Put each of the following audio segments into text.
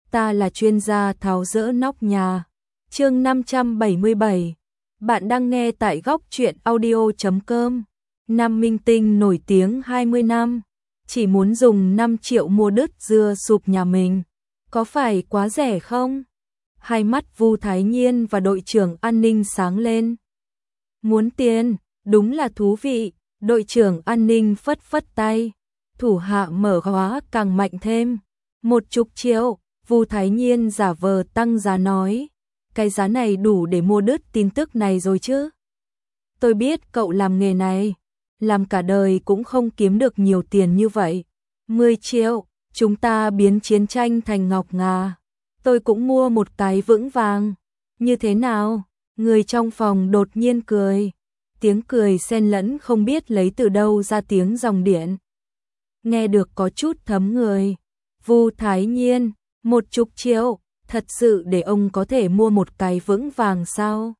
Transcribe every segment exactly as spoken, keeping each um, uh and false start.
ta là chuyên gia tháo dỡ nóc nhà. Chương năm trăm bảy mươi bảy. Bạn đang nghe tại góc truyện audio chấm com. Nam minh tinh nổi tiếng hai mươi năm, chỉ muốn dùng năm triệu mua đứt dưa sụp nhà mình, có phải quá rẻ không? Hai mắt Vu Thái Nhiên và đội trưởng an ninh sáng lên. Muốn tiền, đúng là thú vị. Đội trưởng an ninh phất phất tay, thủ hạ mở khóa càng mạnh thêm. Một chục triệu, Vu Thái Nhiên giả vờ tăng giá nói. Cái giá này đủ để mua đứt tin tức này rồi chứ. Tôi biết cậu làm nghề này, làm cả đời cũng không kiếm được nhiều tiền như vậy. Mười triệu, chúng ta biến chiến tranh thành ngọc ngà. Tôi cũng mua một cái vững vàng. Như thế nào? Người trong phòng đột nhiên cười. Tiếng cười xen lẫn không biết lấy từ đâu ra tiếng dòng điện. Nghe được có chút thấm người. Vu Thái Nhiên, một chục triệu, thật sự để ông có thể mua một cái vững vàng sao?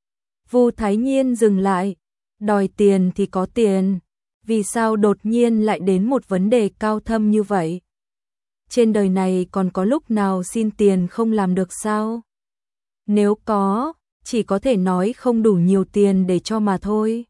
Vu Thái Nhiên dừng lại, đòi tiền thì có tiền, vì sao đột nhiên lại đến một vấn đề cao thâm như vậy? Trên đời này còn có lúc nào xin tiền không làm được sao? Nếu có, chỉ có thể nói không đủ nhiều tiền để cho mà thôi.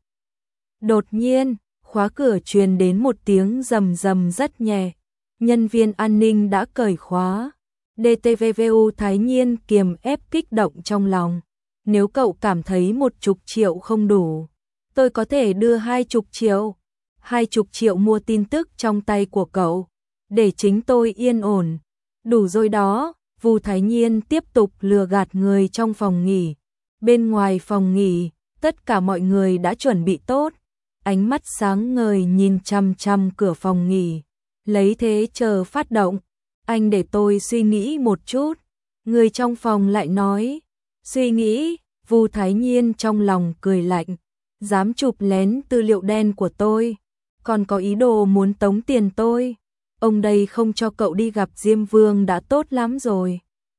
Đột nhiên, khóa cửa truyền đến một tiếng rầm rầm rất nhẹ. Nhân viên an ninh đã cởi khóa. đê tê vê vê Vu Thái Nhiên kiềm ép kích động trong lòng. Nếu cậu cảm thấy một chục triệu không đủ, tôi có thể đưa hai chục triệu. Hai chục triệu mua tin tức trong tay của cậu, để chính tôi yên ổn. Đủ rồi đó. Vu Thái Nhiên tiếp tục lừa gạt người trong phòng nghỉ. Bên ngoài phòng nghỉ, tất cả mọi người đã chuẩn bị tốt. Ánh mắt sáng ngời nhìn chằm chằm cửa phòng nghỉ. Lấy thế chờ phát động. Anh để tôi suy nghĩ một chút. Người trong phòng lại nói. Suy nghĩ. Vu Thái Nhiên trong lòng cười lạnh. Dám chụp lén tư liệu đen của tôi, còn có ý đồ muốn tống tiền tôi. Ông đây không cho cậu đi gặp Diêm Vương đã tốt lắm rồi.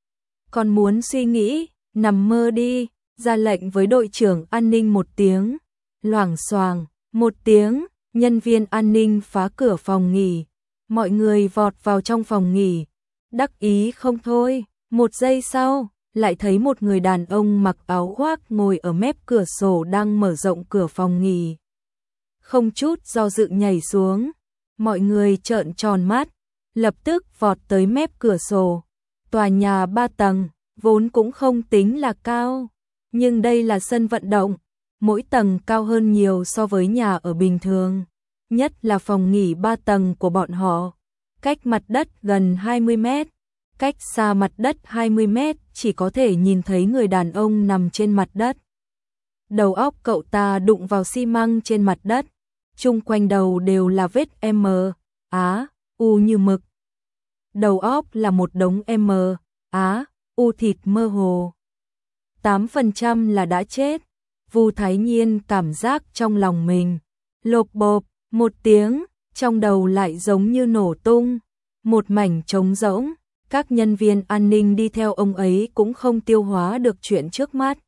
Còn muốn suy nghĩ, nằm mơ đi. Ra lệnh với đội trưởng an ninh một tiếng. Loảng xoảng, một tiếng, nhân viên an ninh phá cửa phòng nghỉ. Mọi người vọt vào trong phòng nghỉ. Đắc ý không thôi. Một giây sau, lại thấy một người đàn ông mặc áo khoác ngồi ở mép cửa sổ đang mở rộng cửa phòng nghỉ. Không chút do dự nhảy xuống. Mọi người trợn tròn mắt, lập tức vọt tới mép cửa sổ. Tòa nhà ba tầng, vốn cũng không tính là cao, nhưng đây là sân vận động, mỗi tầng cao hơn nhiều so với nhà ở bình thường. Nhất là phòng nghỉ ba tầng của bọn họ, cách mặt đất gần hai mươi mét, cách xa mặt đất hai mươi mét chỉ có thể nhìn thấy người đàn ông nằm trên mặt đất. Đầu óc cậu ta đụng vào xi măng trên mặt đất, chung quanh đầu đều là vết M, Á, U như mực. Đầu óc là một đống M, Á, U thịt mơ hồ. tám phần trăm là đã chết. Vu Thái Nhiên cảm giác trong lòng mình lộp bộp một tiếng, trong đầu lại giống như nổ tung, một mảnh trống rỗng. Các nhân viên an ninh đi theo ông ấy cũng không tiêu hóa được chuyện trước mắt.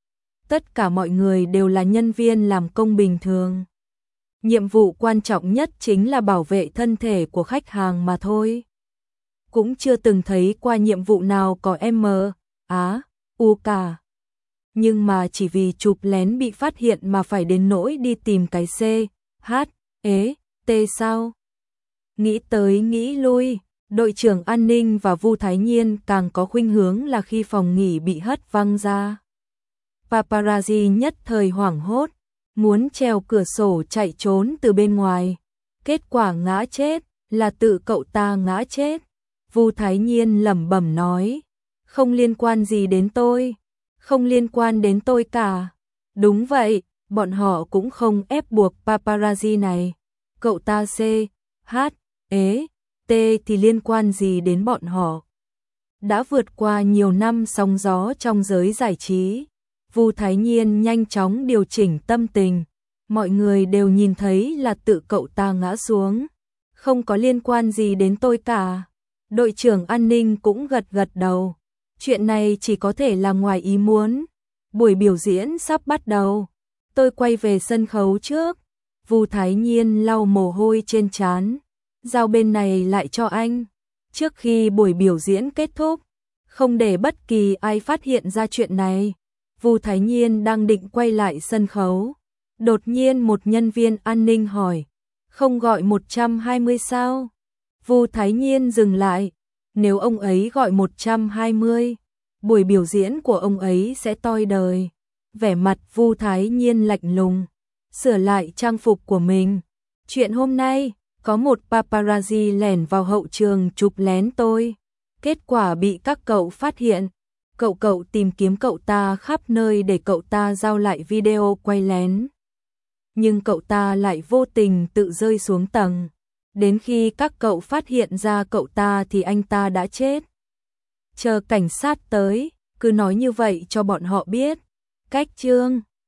Tất cả mọi người đều là nhân viên làm công bình thường. Nhiệm vụ quan trọng nhất chính là bảo vệ thân thể của khách hàng mà thôi. Cũng chưa từng thấy qua nhiệm vụ nào có M, Á, U cả. Nhưng mà chỉ vì chụp lén bị phát hiện mà phải đến nỗi đi tìm cái C, H, E, T sao? Nghĩ tới nghĩ lui, đội trưởng an ninh và Vu Thái Nhiên càng có khuynh hướng là khi phòng nghỉ bị hất văng ra. Paparazzi nhất thời hoảng hốt, muốn trèo cửa sổ chạy trốn từ bên ngoài. Kết quả ngã chết, là tự cậu ta ngã chết. Vu Thái Nhiên lẩm bẩm nói, không liên quan gì đến tôi, không liên quan đến tôi cả. Đúng vậy, bọn họ cũng không ép buộc paparazzi này. Cậu ta C, H, E, T thì liên quan gì đến bọn họ. Đã vượt qua nhiều năm sóng gió trong giới giải trí. Vu Thái Nhiên nhanh chóng điều chỉnh tâm tình. Mọi người đều nhìn thấy là tự cậu ta ngã xuống. Không có liên quan gì đến tôi cả. Đội trưởng an ninh cũng gật gật đầu. Chuyện này chỉ có thể là ngoài ý muốn. Buổi biểu diễn sắp bắt đầu. Tôi quay về sân khấu trước. Vu Thái Nhiên lau mồ hôi trên trán. Giao bên này lại cho anh. Trước khi buổi biểu diễn kết thúc, không để bất kỳ ai phát hiện ra chuyện này. Vu Thái Nhiên đang định quay lại sân khấu. Đột nhiên một nhân viên an ninh hỏi, không gọi một trăm hai mươi sao? Vu Thái Nhiên dừng lại, nếu ông ấy gọi một trăm hai mươi, buổi biểu diễn của ông ấy sẽ toi đời. Vẻ mặt Vu Thái Nhiên lạnh lùng, sửa lại trang phục của mình. Chuyện hôm nay, có một paparazzi lẻn vào hậu trường chụp lén tôi. Kết quả bị các cậu phát hiện. Cậu cậu tìm kiếm cậu ta khắp nơi để cậu ta giao lại video quay lén. Nhưng cậu ta lại vô tình tự rơi xuống tầng. Đến khi các cậu phát hiện ra cậu ta thì anh ta đã chết. Chờ cảnh sát tới, cứ nói như vậy cho bọn họ biết. Cách chương